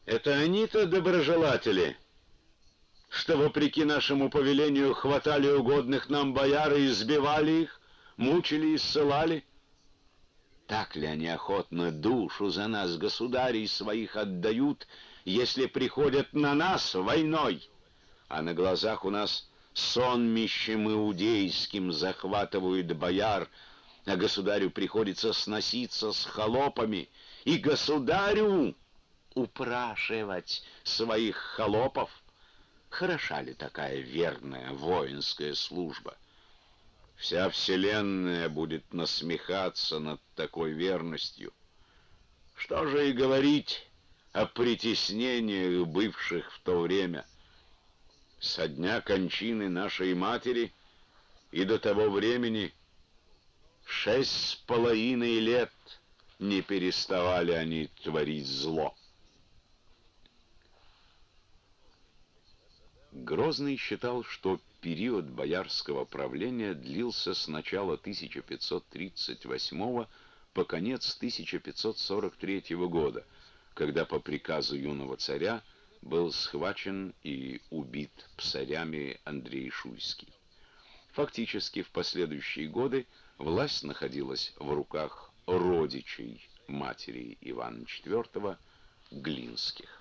Это они-то доброжелатели, что, вопреки нашему повелению, хватали угодных нам бояр и избивали их, мучили и ссылали? Так ли они охотно душу за нас, государей своих, отдают, если приходят на нас войной, а на глазах у нас сонмищем иудейским захватывают бояр, а государю приходится сноситься с холопами, и государю упрашивать своих холопов? Хороша ли такая верная воинская служба? Вся вселенная будет насмехаться над такой верностью. Что же и говорить о притеснениях, бывших в то время. Со дня кончины нашей матери и до того времени 6,5 лет не переставали они творить зло. Грозный считал, что период боярского правления длился с начала 1538 по конец 1543 года, когда по приказу юного царя был схвачен и убит псарями Андрей Шуйский. Фактически в последующие годы власть находилась в руках родичей матери Ивана IV Глинских.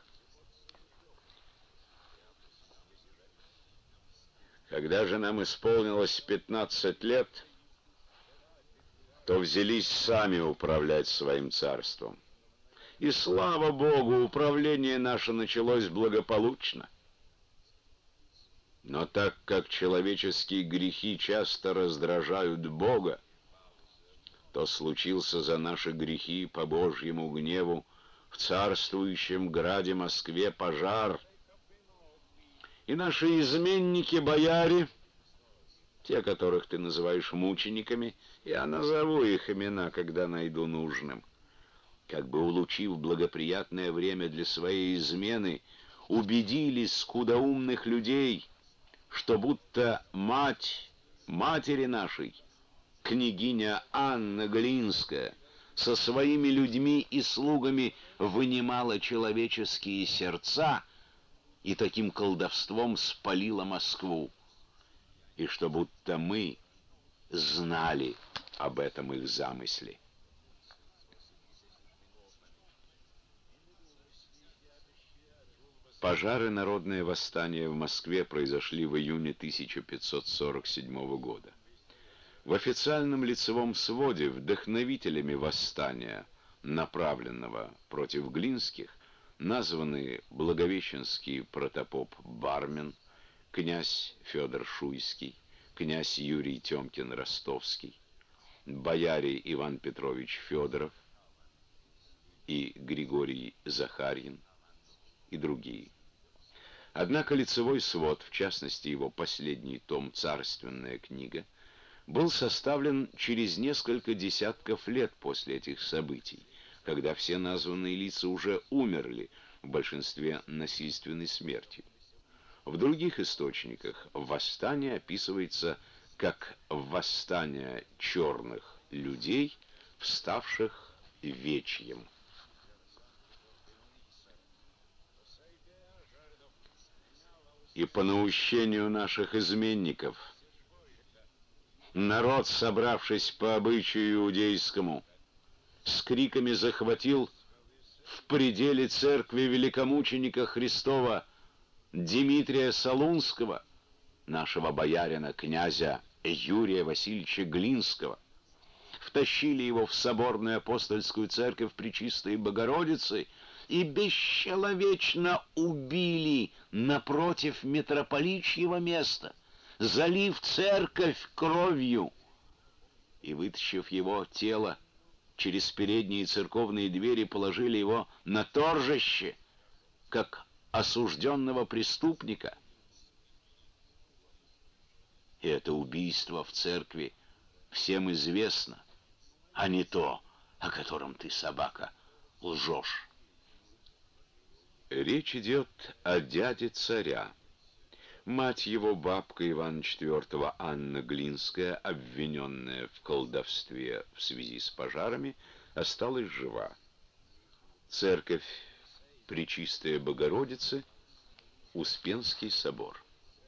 Когда же нам исполнилось 15 лет, то взялись сами управлять своим царством. И слава Богу, управление наше началось благополучно. Но так как человеческие грехи часто раздражают Бога, то случился за наши грехи по Божьему гневу в царствующем граде Москве пожар, и наши изменники-бояре, те, которых ты называешь мучениками, я назову их имена, когда найду нужным, как бы улучив благоприятное время для своей измены, убедили скудоумных людей, что будто мать матери нашей, княгиня Анна Глинская, со своими людьми и слугами вынимала человеческие сердца и таким колдовством спалила Москву, и что будто мы знали об этом их замысле. Пожары, народное восстание в Москве произошли в июне 1547 года. В официальном лицевом своде вдохновителями восстания, направленного против Глинских, названы благовещенский протопоп Бармин, князь Федор Шуйский, князь Юрий Тёмкин Ростовский, бояре Иван Петрович Федоров и Григорий Захарьин и другие. Однако лицевой свод, в частности его последний том «Царственная книга», был составлен через несколько десятков лет после этих событий, когда все названные лица уже умерли, в большинстве насильственной смертью. В других источниках восстание описывается как восстание черных людей, вставших вечьем. И по наущению наших изменников народ, собравшись по обычаю иудейскому, с криками захватил в пределе церкви великомученика Христова Дмитрия Солунского, нашего боярина, князя Юрия Васильевича Глинского, втащили его в соборную апостольскую церковь Пречистой Богородицы и бесчеловечно убили напротив митрополичьего места, залив церковь кровью, и, вытащив его тело, через передние церковные двери положили его на торжище, как осужденного преступника. И это убийство в церкви всем известно, а не то, о котором ты, собака, лжешь. Речь идет о дяде царя. Мать его, бабка Ивана IV, Анна Глинская, обвиненная в колдовстве в связи с пожарами, осталась жива. Церковь Пречистая Богородицы, Успенский собор.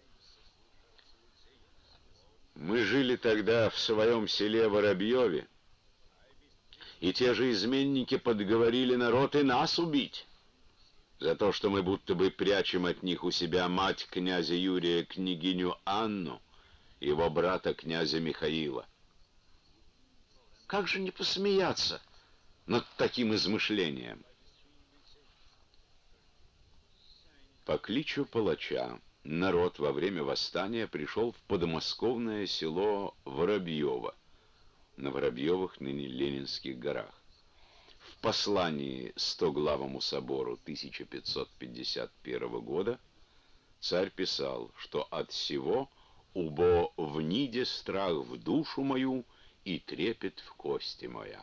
Мы жили тогда в своем селе Воробьеве, и те же изменники подговорили народ и нас убить за то, что мы будто бы прячем от них у себя мать князя Юрия, княгиню Анну, его брата князя Михаила. Как же не посмеяться над таким измышлением? По кличу палача народ во время восстания пришел в подмосковное село Воробьево, на Воробьевых, ныне Ленинских горах. В послании Стоглавому собору 1551 года царь писал, что от сего убо вниде страх в душу мою и трепет в кости моя.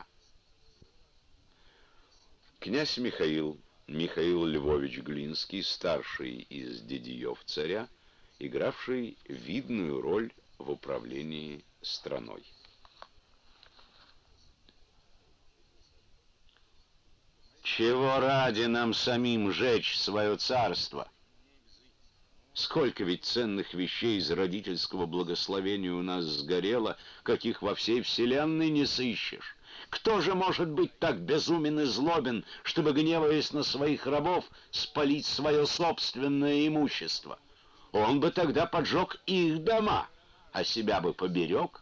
Князь Михаил Львович Глинский, старший из дядьев царя, игравший видную роль в управлении страной. Чего ради нам самим жечь свое царство? Сколько ведь ценных вещей из родительского благословения у нас сгорело, каких во всей вселенной не сыщешь. Кто же может быть так безумен и злобен, чтобы, гневаясь на своих рабов, спалить свое собственное имущество? Он бы тогда поджег их дома, а себя бы поберег.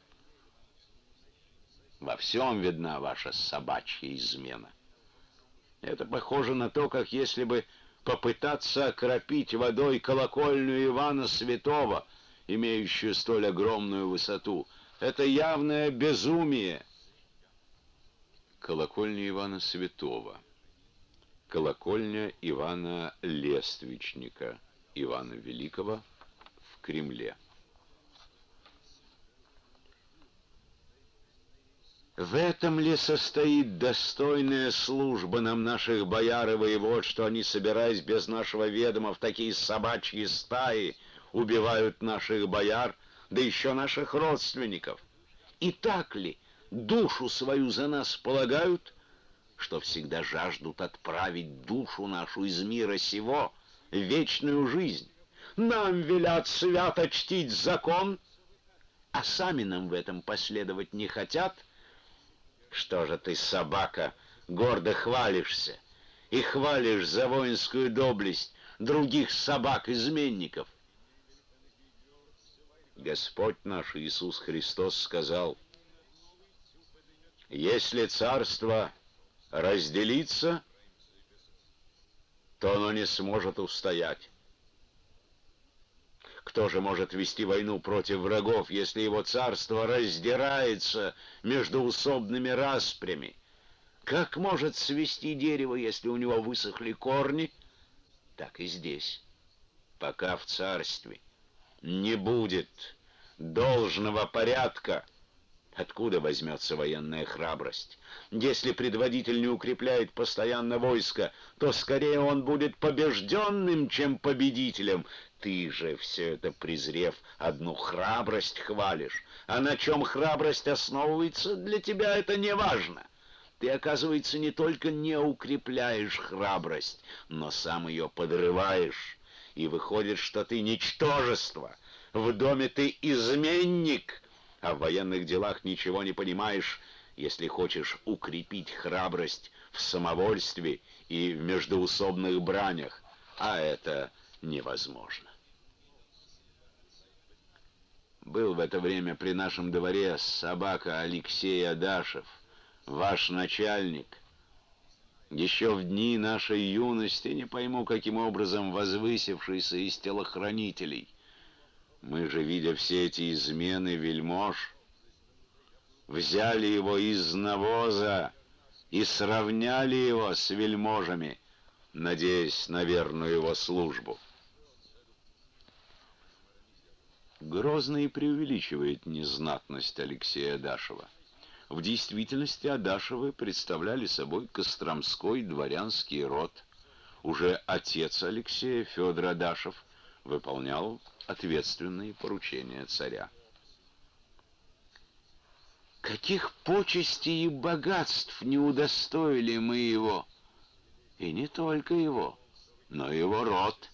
Во всем видна ваша собачья измена. Это похоже на то, как если бы попытаться окропить водой колокольню Ивана Святого, имеющую столь огромную высоту. Это явное безумие. Колокольня Ивана Святого. Колокольня Ивана Лествичника, Ивана Великого в Кремле. В этом ли состоит достойная служба нам наших бояр и воевод, что они, собираясь без нашего ведома в такие собачьи стаи, убивают наших бояр, да еще наших родственников? И так ли душу свою за нас полагают, что всегда жаждут отправить душу нашу из мира сего в вечную жизнь? Нам велят свято чтить закон, а сами нам в этом последовать не хотят. Что же ты, собака, гордо хвалишься и хвалишь за воинскую доблесть других собак-изменников? Господь наш Иисус Христос сказал: если царство разделится, то оно не сможет устоять. Кто же может вести войну против врагов, если его царство раздирается междоусобными распрями? Как может свести дерево, если у него высохли корни? Так и здесь. Пока в царстве не будет должного порядка, откуда возьмется военная храбрость? Если предводитель не укрепляет постоянно войско, то скорее он будет побежденным, чем победителем. Ты же, все это презрев, одну храбрость хвалишь. А на чем храбрость основывается, для тебя это не важно. Ты, оказывается, не только не укрепляешь храбрость, но сам ее подрываешь. И выходит, что ты ничтожество. В доме ты изменник, а в военных делах ничего не понимаешь, если хочешь укрепить храбрость в самовольстве и в междоусобных бранях. А это невозможно. Был в это время при нашем дворе собака Алексей Адашев, ваш начальник. Еще в дни нашей юности, не пойму, каким образом возвысившийся из телохранителей. Мы же, видя все эти измены вельмож, взяли его из навоза и сравняли его с вельможами, надеясь на верную его службу. Грозный преувеличивает незнатность Алексея Адашева. В действительности Адашевы представляли собой костромской дворянский род. Уже отец Алексея, Федор Адашев, выполнял ответственные поручения царя. Каких почестей и богатств не удостоили мы его, и не только его, но его род.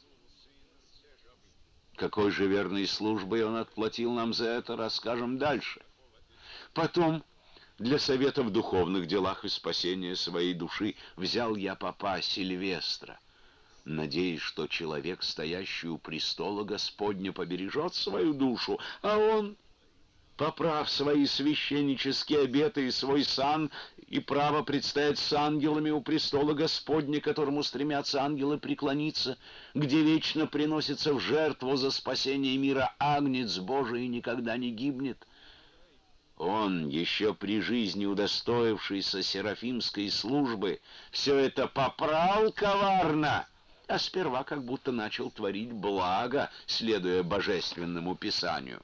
Какой же верной службой он отплатил нам за это, расскажем дальше. Потом, для совета в духовных делах и спасения своей души, взял я попа Сильвестра, надеясь, что человек, стоящий у престола Господня, побережет свою душу, а он, поправ свои священнические обеты и свой сан, и право предстоять с ангелами у престола Господня, которому стремятся ангелы преклониться, где вечно приносится в жертву за спасение мира агнец Божий и никогда не гибнет. Он, еще при жизни удостоившийся серафимской службы, все это попрал коварно, а сперва как будто начал творить благо, следуя божественному писанию.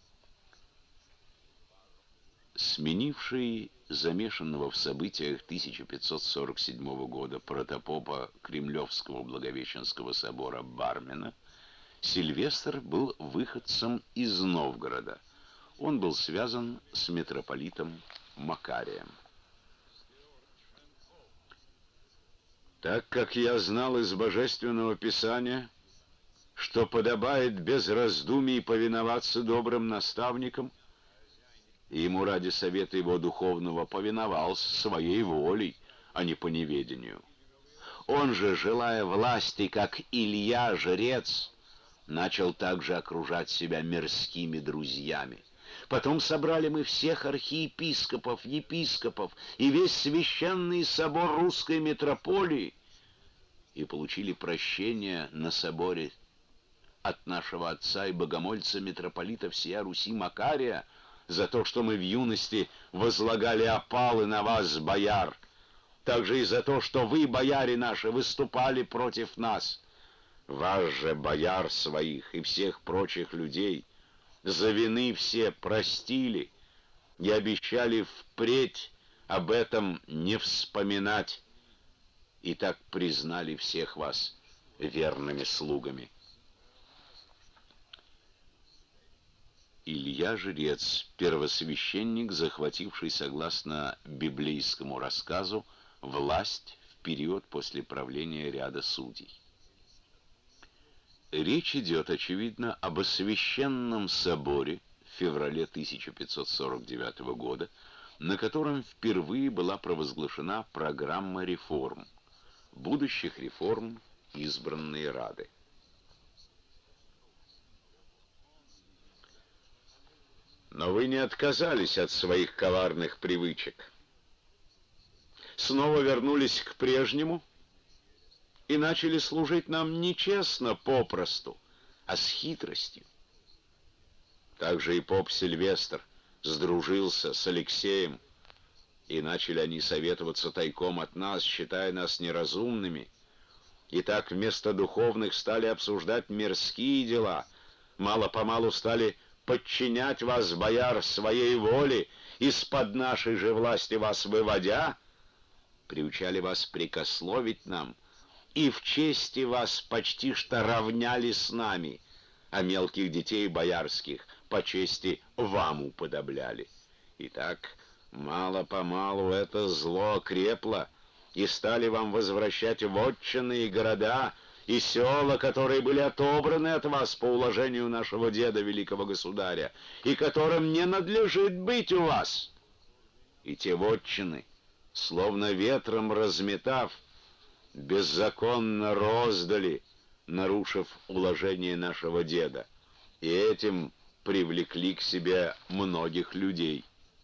Сменивший замешанного в событиях 1547 года протопопа Кремлевского Благовещенского собора Бармена, Сильвестр был выходцем из Новгорода. Он был связан с митрополитом Макарием. Так как я знал из Божественного Писания, что подобает без раздумий повиноваться добрым наставникам, и ему ради совета его духовного повиновался своей волей, а не по неведению. Он же, желая власти, как Илья, жрец, начал также окружать себя мирскими друзьями. Потом собрали мы всех архиепископов, епископов и весь священный собор русской митрополии и получили прощение на соборе от нашего отца и богомольца митрополита всея Руси Макария за то, что мы в юности возлагали опалы на вас, бояр, также и за то, что вы, бояре наши, выступали против нас. Вас же, бояр своих и всех прочих людей, за вины все простили и обещали впредь об этом не вспоминать, и так признали всех вас верными слугами. Илья Жрец, первосвященник, захвативший, согласно библейскому рассказу, власть в период после правления ряда судей. Речь идет, очевидно, об Священном соборе в феврале 1549 года, на котором впервые была провозглашена программа реформ, будущих реформ избранной Рады. Но вы не отказались от своих коварных привычек. Снова вернулись к прежнему и начали служить нам нечестно попросту, а с хитростью. Также и поп Сильвестр сдружился с Алексеем, и начали они советоваться тайком от нас, считая нас неразумными, и так вместо духовных стали обсуждать мирские дела, мало-помалу стали подчинять вас, бояр, своей воле, из-под нашей же власти вас выводя, приучали вас прикословить нам, и в чести вас почти что равняли с нами, а мелких детей боярских по чести вам уподобляли. Итак, мало-помалу это зло окрепло, и стали вам возвращать вотчины и города, и села, которые были отобраны от вас по уложению нашего деда, великого государя, и которым не надлежит быть у вас. И те вотчины, словно ветром разметав, беззаконно роздали, нарушив уложение нашего деда, и этим привлекли к себе многих людей.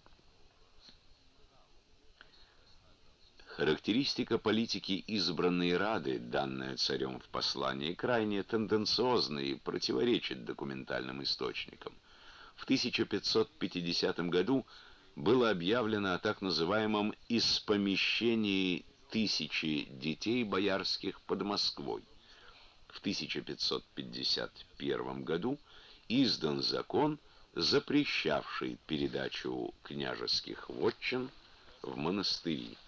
Характеристика политики избранной Рады, данная царем в послании, крайне тенденциозна и противоречит документальным источникам. В 1550 году было объявлено о так называемом «испомещении тысячи детей боярских под Москвой». В 1551 году издан закон, запрещавший передачу княжеских вотчин в монастыри.